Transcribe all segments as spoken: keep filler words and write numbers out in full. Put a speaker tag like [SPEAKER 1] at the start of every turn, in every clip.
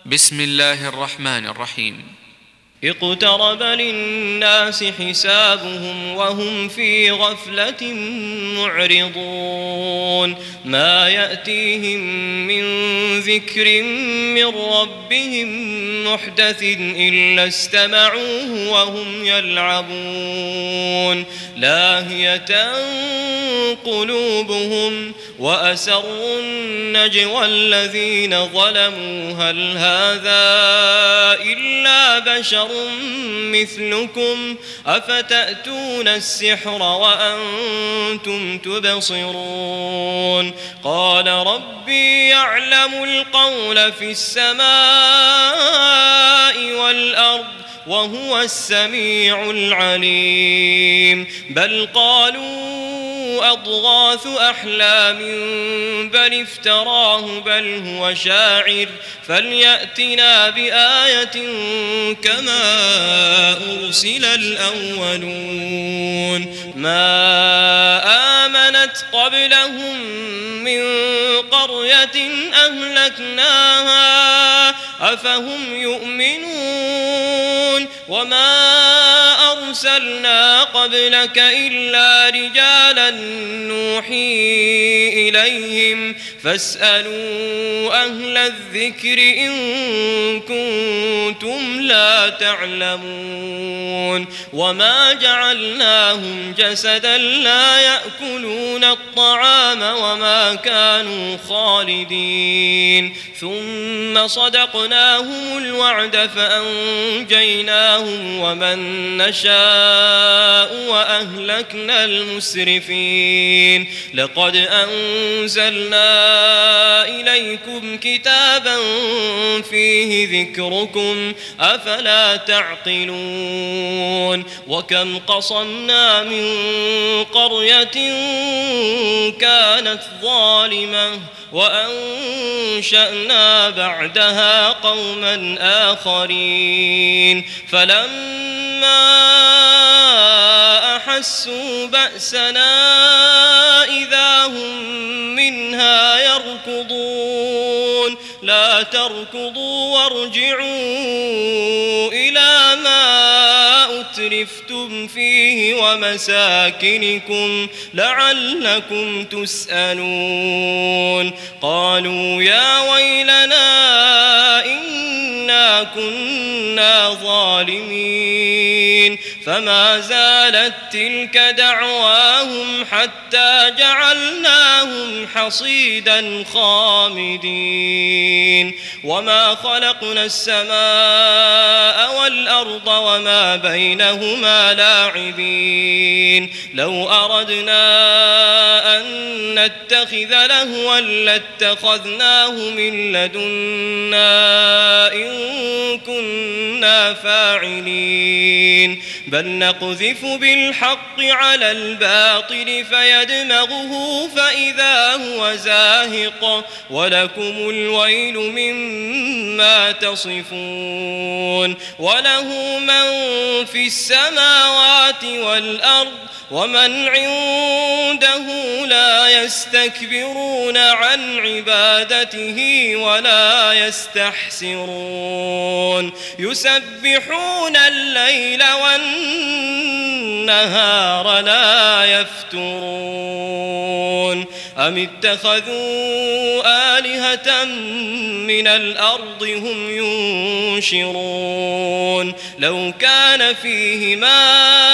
[SPEAKER 1] بسم الله الرحمن الرحيم.
[SPEAKER 2] اقترب للناس حسابهم وهم في غفلة معرضون ما يأتيهم من ذكر من ربهم محدث إلا استمعوه وهم يلعبون لاهية قلوبهم وأسروا النجوى الذين ظلموا هل هذا إلا بشر مثلكم أفتأتون السحر وأنتم تبصرون قال ربي يعلم القول في السماء والأرض وهو السميع العليم بل قالوا أضغاث أحلام بل افتراه بل هو شاعر فليأتنا بآية كما أرسل الأولون ما آمنت قبلهم من قرية أهلكناها أفهم يؤمنون وما أرسلنا قبلك إلا رجالا نوحي إليهم فاسألوا أهل الذكر إن كنتم لا تعلمون وما جعلناهم جسدا لا يأكلون الطعام وما كانوا خالدين ثم صدقناهم الوعد فأنجيناهم ومن نشاء وأهلكنا المسرفين لقد أنزلنا إليكم كتابا فيه ذكركم أفلا تعقلون وكم قصمنا من قرية كانت ظالمة وأنشأنا بعدها قوما آخرين فلما أحسوا بأسنا إذا هم منها يركضون لا تركضوا وارجعوا إلى ما أترفتم فيه ومساكنكم لعلكم تسألون قالوا يا ويلنا إنا كنا ظالمين فما زالت تلك دعواهم حتى جعلناهم حصيدا خامدين وما خلقنا السماء والأرض وما بينهما لاعبين لو أردنا أن نتخذ لهوا لاتخذناه من لدنا إن كنا فاعلين بل نقذف بالحق على الباطل فيدمغه فإذا هو زاهق ولكم الويل مما تصفون وله من في السماوات والأرض ومن عنده لا يستكبرون عن عبادته ولا يستحسرون يسبحون الليل والنهار لا يفترون أم اتخذوا آلهة من الأرض هم ينشرون لو كان فيهما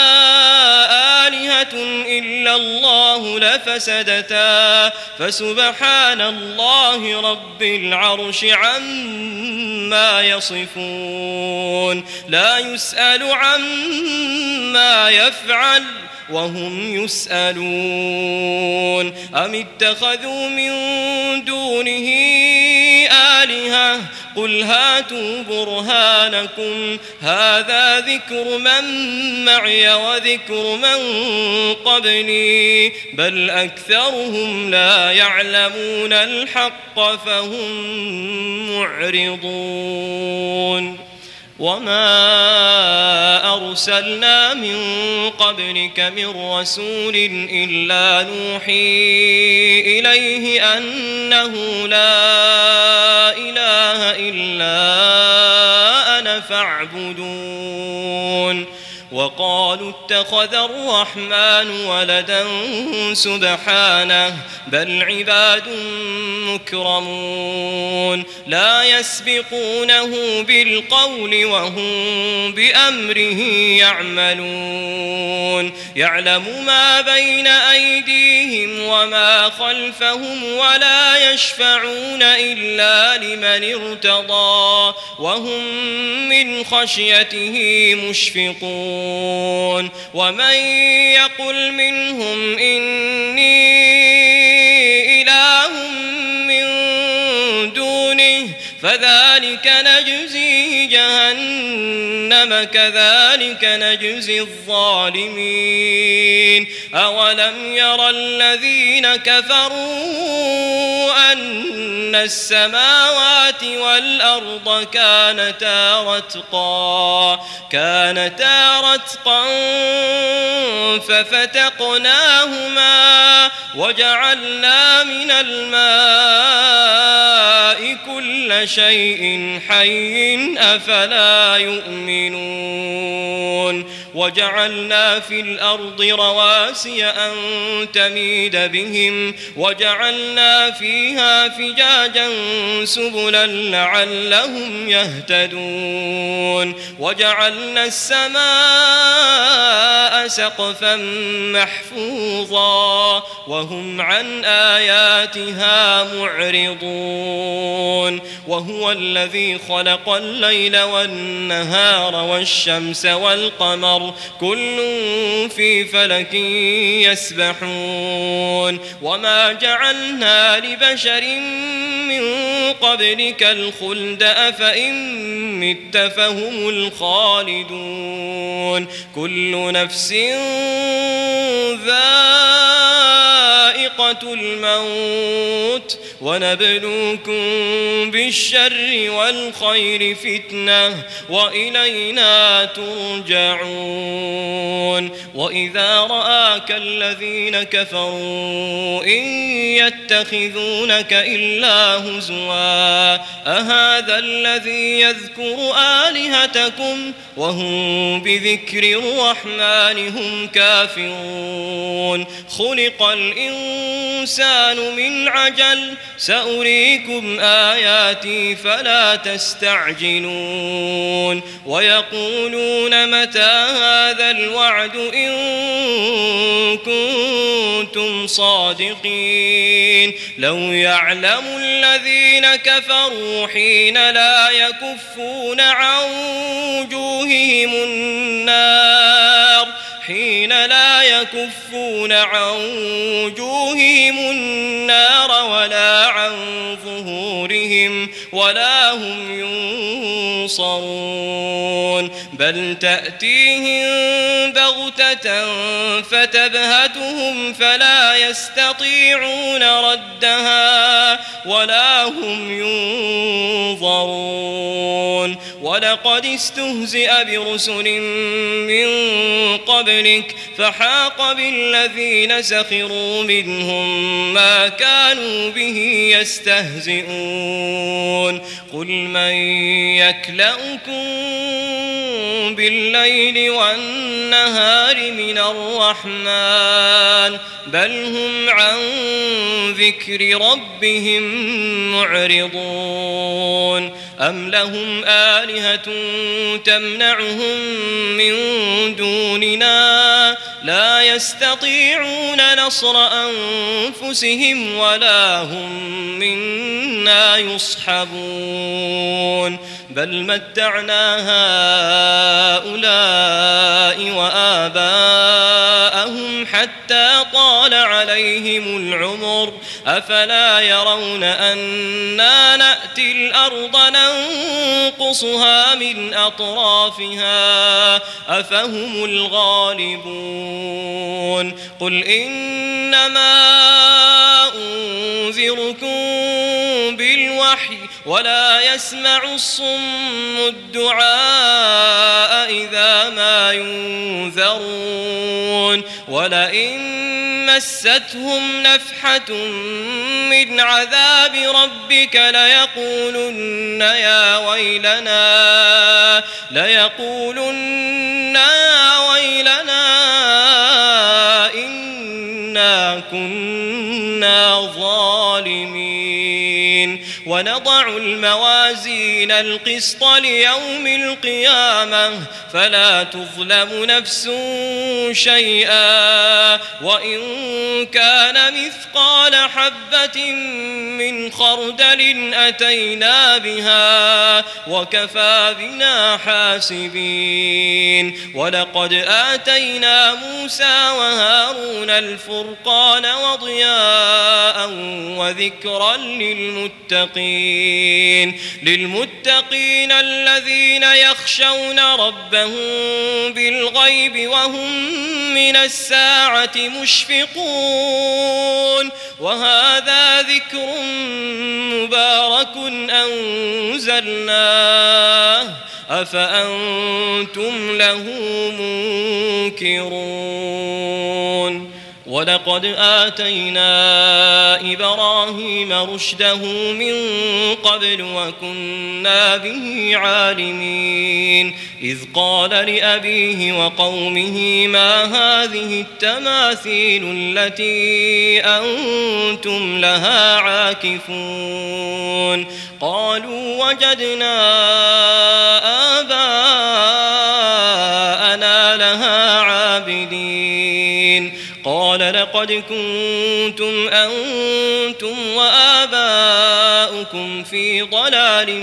[SPEAKER 2] آلهة إلا الله لفسدتا فسبحان الله رب العرش عما يصفون لا يسأل عما يفعل وهم يسألون أم اتخذوا من دونه آلهة قل هاتوا برهانكم هذا ذكر من معي وذكر من قبلي بل أكثرهم لا يعلمون الحق فهم معرضون وما أرسلنا من قبلك من رسول إلا نوحي إليه أنه لا إله إلا أنا فاعبدون وقالوا اتخذ الرحمن ولدا سبحانه بل عباد مكرمون لا يسبقونه بالقول وهم بأمره يعملون يعلم ما بين أيديهم وما خلفهم ولا يشفعون إلا لمن ارتضى وهم من خشيته مشفقون ومن يقل منهم إني إله من دونه فذلك نجزيه جهنم كذلك نجزي الظالمين أولم يرى الذين كفروا أن السماوات والأرض كانتا رتقا كانتا رتقا ففتقناهما وجعلنا من الماء كل شيء حي أفلا يؤمنون وجعلنا في الأرض رواسي أن تميد بهم وجعلنا فيها فجاجا سبلا لعلهم يهتدون وجعلنا السماء سقفا محفوظا وهم عن آياتها معرضون وهو الذي خلق الليل والنهار والشمس والقمر كل في فلك يسبحون وما جعلنا لبشر من قبلك الخلد أفإن مت فهم الخالدون كل نفس ذائقة الموت ونبلوكم بالشر والخير فتنة وإلينا ترجعون وإذا رآك الذين كفروا إن يتخذونك إلا هزوا أهذا الذي يذكر آلهتكم وهم بذكر الرحمن هم كافرون خلق الإنسان من عجل سأريكم آياتي فلا تستعجلون ويقولون متى هذا الوعد إن كنتم صادقين لو يعلم الذين كفروا حين لا يكفون عن وجوههم النار حين لا يكفون عن وجوههم النار ولا عن ظهورهم ولا هم ينصرون بل تأتيهم بغتة فتبهتهم فلا يستطيعون ردها ولا هم ينظرون ولقد استهزئ برسل من قبلك فحاق بالذين سخروا منهم ما كانوا به يستهزئون قل من يكلؤكم بالليل والنهار من الرحمن بل هم عن ذكر ربهم معرضون أم لهم آلهة تمنعهم من دوننا لا يستطيعون نصر أنفسهم ولا هم منا يصحبون بل متعنا هؤلاء وآباءهم حتى طال عليهم العمر أفلا يرون أنا نأتي الأرض ننقصها من أطرافها أفهم الغالبون قل إنما أنذركم بالوحي ولا يسمع الصم الدعاء إذا ما ينذرون ولئن مستهم نفحة من عذاب ربك ليقولن يا ويلنا ليقولن يا ويلنا إنا كنا ظالمين ونضع الموازين القسط ليوم القيامة فلا تظلم نفس شيئا وإن كان مثقال حبة من خردل أتينا بها وكفى بنا حاسبين ولقد آتينا موسى وهارون الفرقان وضياء وذكرا للمتقين للمتقين الذين يخشون ربهم بالغيب وهم من الساعة مشفقون وهذا ذكر مبارك أنزلناه أفأنتم له منكرون ولقد آتينا إبراهيم رشده من قبل وكنا به عالمين إذ قال لأبيه وقومه ما هذه التماثيل التي أنتم لها عاكفون قالوا وجدنا آباءنا لها عابدين قال لقد كنتم أنتم وآباؤكم في ضلال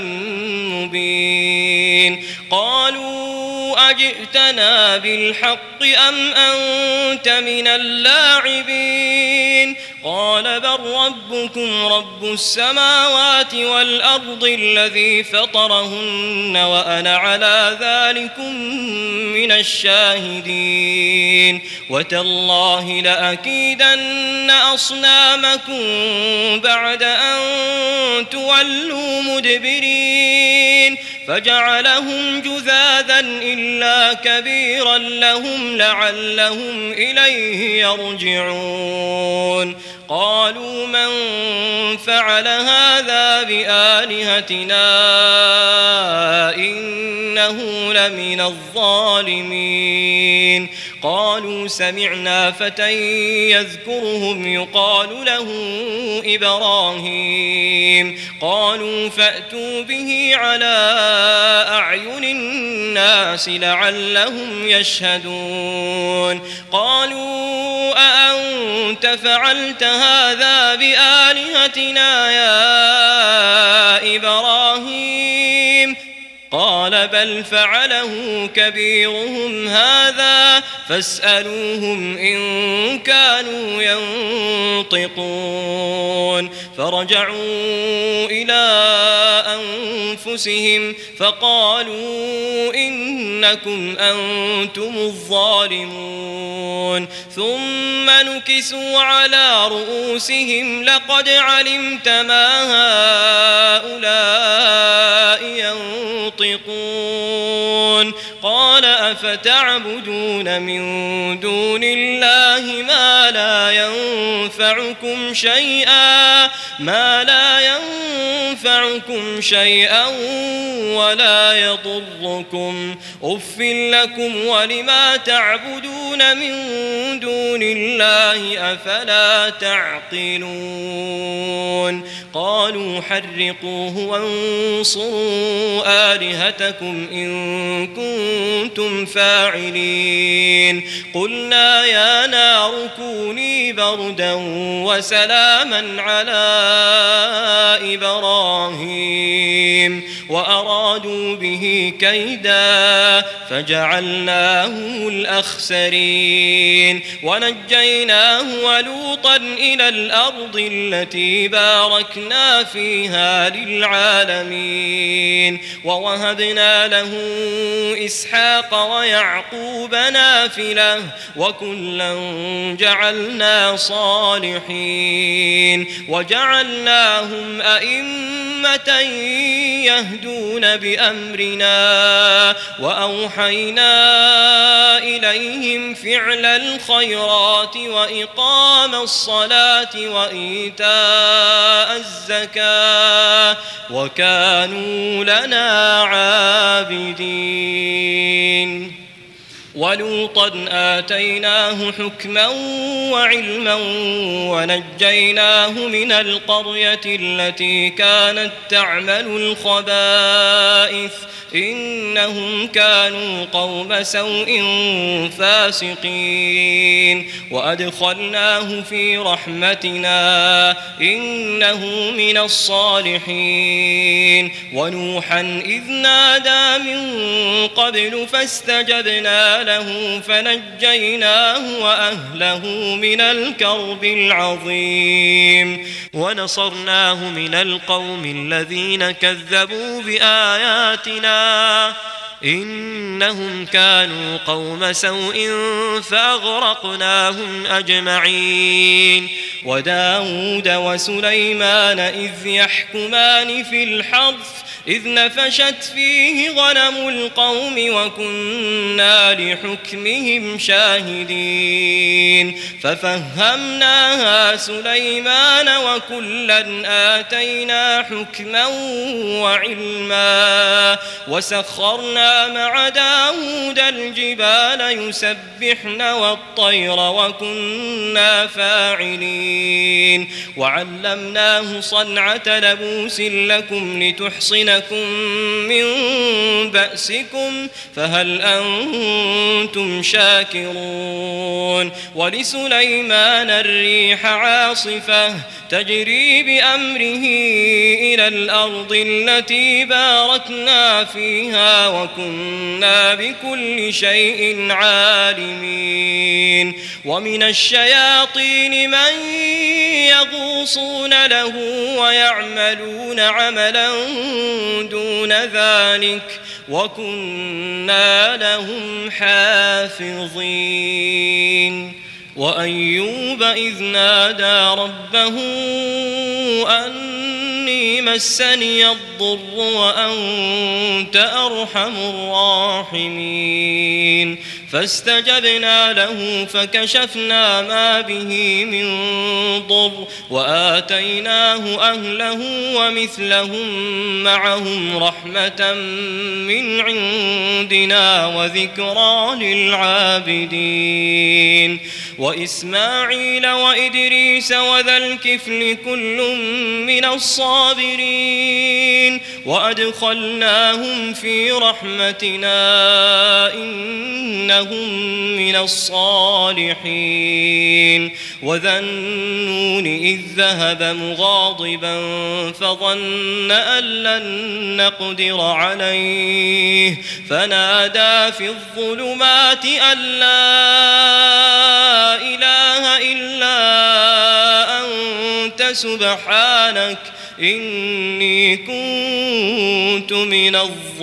[SPEAKER 2] مبين قالوا أجئتنا بالحق أم أنت من اللاعبين قال بل ربكم رب السماوات والأرض الذي فطرهن وأنا على ذلكم من الشاهدين وتالله لأكيدن أصنامكم بعد أن تولوا مدبرين فجعلهم جذاذا إلا كبيرا لهم لعلهم إليه يرجعون قالوا من فعل هذا بآلهتنا إنه لمن الظالمين قالوا سمعنا فتى يذكرهم يقال له إبراهيم قالوا فأتوا به على أعين الناس لعلهم يشهدون قالوا أأنت فعلت هذا بآلهتنا يا إبراهيم قال بل فعله كبيرهم هذا فاسألوهم إن كانوا ينطقون فرجعوا إلى أنفسهم فقالوا إنكم أنتم الظالمون ثم نكسوا على رؤوسهم لقد علمت ما هؤلاء ينطقون قال أفتعبدون من دون الله ما لا ينفعكم شيئا ما لا ينفعكم شيئا ولا يضركم أف لكم ولما تعبدون من دون الله أفلا تعقلون قالوا حرقوه وانصروا آلهتكم إن كنتم فاعلين قلنا يا نار كوني بردا وسلاما على إبراهيم وأرادوا به كيدا فجعلناه الأخسرين ونجيناه ولوطا إلى الأرض التي باركنا فيها للعالمين ووهبنا له إسحاق ويعقوب نافلة وكلا جعلنا صالحين وجعلناهم أئمة أئمة يهدون بأمرنا وأوحينا إليهم فعل الخيرات وإقام الصلاة وإيتاء الزكاة وكانوا لنا عابدين. ولوطا آتيناه حكما وعلما ونجيناه من القرية التي كانت تعمل الخبائث إنهم كانوا قوم سوء فاسقين وأدخلناه في رحمتنا إنه من الصالحين. ونوحا إذ نادى من قبل فاستجبنا له فنجيناه وأهله من الكرب العظيم ونصرناه من القوم الذين كذبوا بآياتنا إنهم كانوا قوم سوء فأغرقناهم أجمعين. وداود وسليمان إذ يحكمان في الحرث إذ نفشت فيه غنم القوم وكنا لحكمهم شاهدين ففهمناها سليمان وكلا آتينا حكما وعلما وسخرنا مع داود الجبال يسبحن والطير وكنا فاعلين وعلمناه صنعة لبوس لكم لتحصنكم من بأسكم فهل أنتم شاكرون. ولسليمان الريح عاصفة تجري بأمره إلى الأرض التي باركنا فيها وكنا بكل شيء عالمين. ومن الشياطين من يغوصون له ويعملون عملا دون ذلك وكنا لهم حافظين. وأيوب إذ نادى ربه أني مسني الضر وأنت أرحم الراحمين فاستجبنا له فكشفنا ما به من ضر وآتيناه أهله ومثلهم معهم رحمة من عندنا وذكرى للعابدين. وإسماعيل وإدريس وذا الكفل كل من الصابرين وأدخلناهم في رحمتنا إنهم من الصالحين. وذا النون إذ ذهب مغاضبا فظن أن لن نقدر عليه فنادى في الظلمات أن لا إله إلا أنت سبحانك إني كنت من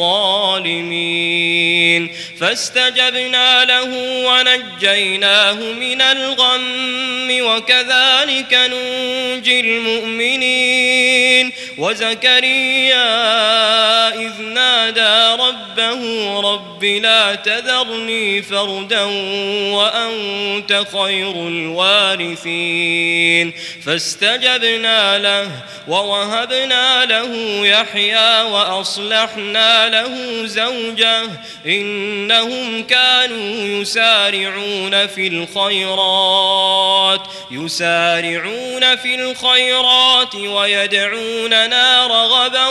[SPEAKER 2] الظالمين فاستجبنا له ونجيناه من الغم وكذلك ننجي المؤمنين. وزكريا إذ نادى ربه رب لا تذرني فردا وأنت خير الوارثين فاستجبنا له ووهبنا له يحيى وأصلحنا له زوجه إنهم كانوا يسارعون في الخيرات يسارعون في الخيرات ويدعوننا رغبا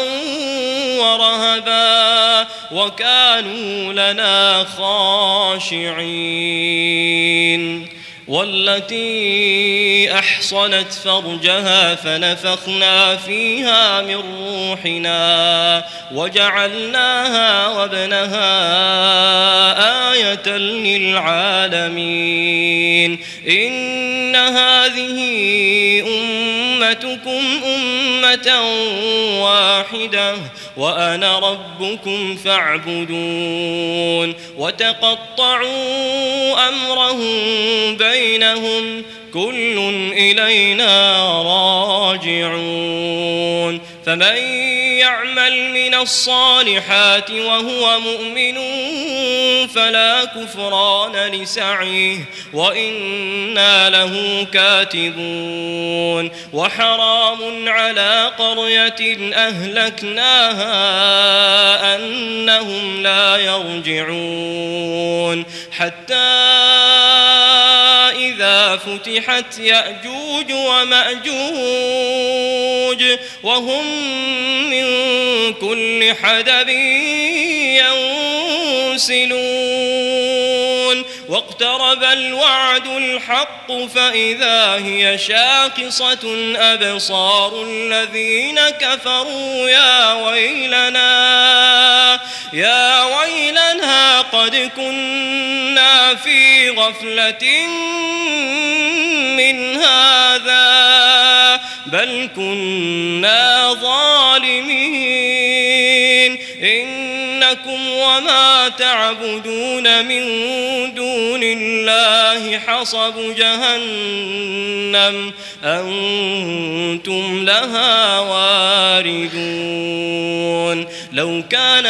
[SPEAKER 2] ورهبا وكانوا لنا خاشعين. والتي أحصنت فرجها فنفخنا فيها من روحنا وجعلناها وابنها آية للعالمين. إن هذه أمتكم أمة واحدة وأنا ربكم فاعبدون. وتقطعوا أمرهم بينهم كل إلينا راجعون فمن يعمل من الصالحات وهو مؤمن فلا كفران لسعيه وإنا له كاتبون وحرام على قرية أهلكناها أنهم لا يرجعون حتى إذا فتحت يأجوج ومأجوج وهم من كل حدب ينسلون واقترب الوعد الحق فإذا هي شاخصة أبصار الذين كفروا يا ويلنا يا ويلنا قد كنا في غفلة من هذا بل كنا ظالمين إنكم وما تعبدون من دون الله حصب جهنم أنتم لها واردون لو كان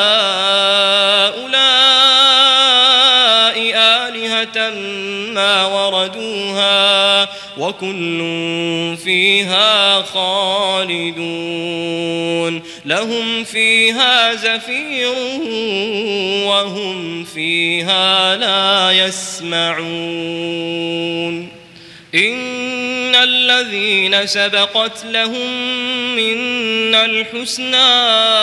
[SPEAKER 2] هؤلاء آلهة ما وردوها وكل فيها خالدون لهم فيها زفير وهم فيها لا يسمعون إن الذين سبقت لهم منا الحسنى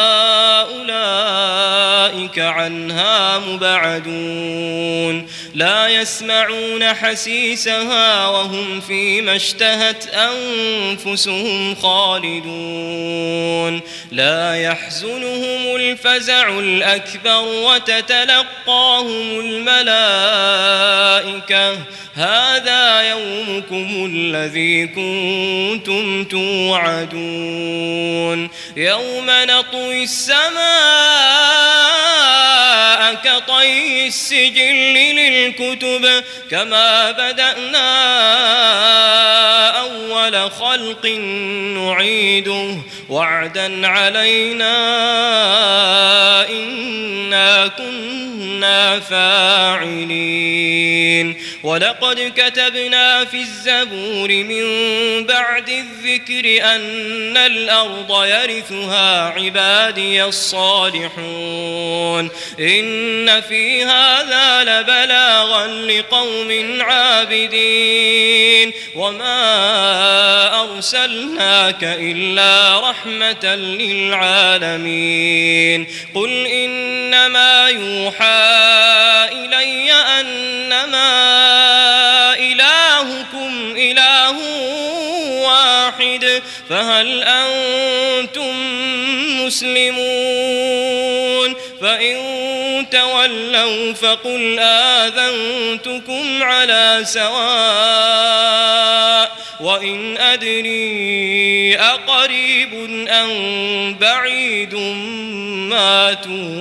[SPEAKER 2] أولئك عنها مبعدون لا يسمعون حسيسها وهم فيما اشتهت أنفسهم خالدون لا يحزنهم الفزع الأكبر وتتلقاهم الملائكة هذا يومكم الذي كنتم توعدون يوم نطوي السماء كطي السجل للكتب كما بدأنا أول خلق نعيده وعدا علينا إنا كنا فاعلين ولقد كتبنا في الزبور من بعد الذكر أن الأرض يرثها عبادي الصالحون إن في هذا لبلاغا لقوم عابدين وما أرسلناك إلا رحمة للعالمين قل إنما يوحى إلي أنما إلهكم إله واحد فهل أنتم مسلمون فإن تولوا فقل آذنتكم على سواء وإن أدري أقريب أم بعيد ما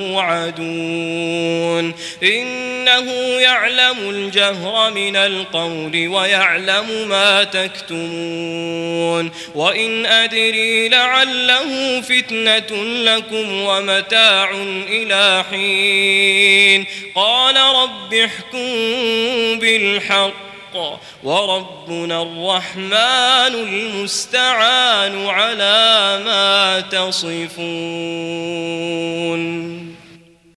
[SPEAKER 2] توعدون إنه يعلم الجهر من القول ويعلم ما تكتمون وإن أدري لعله فتنة لكم ومتاع إلى حين قال رب احكم بالحق وربنا الرحمن المستعان على ما تصفون.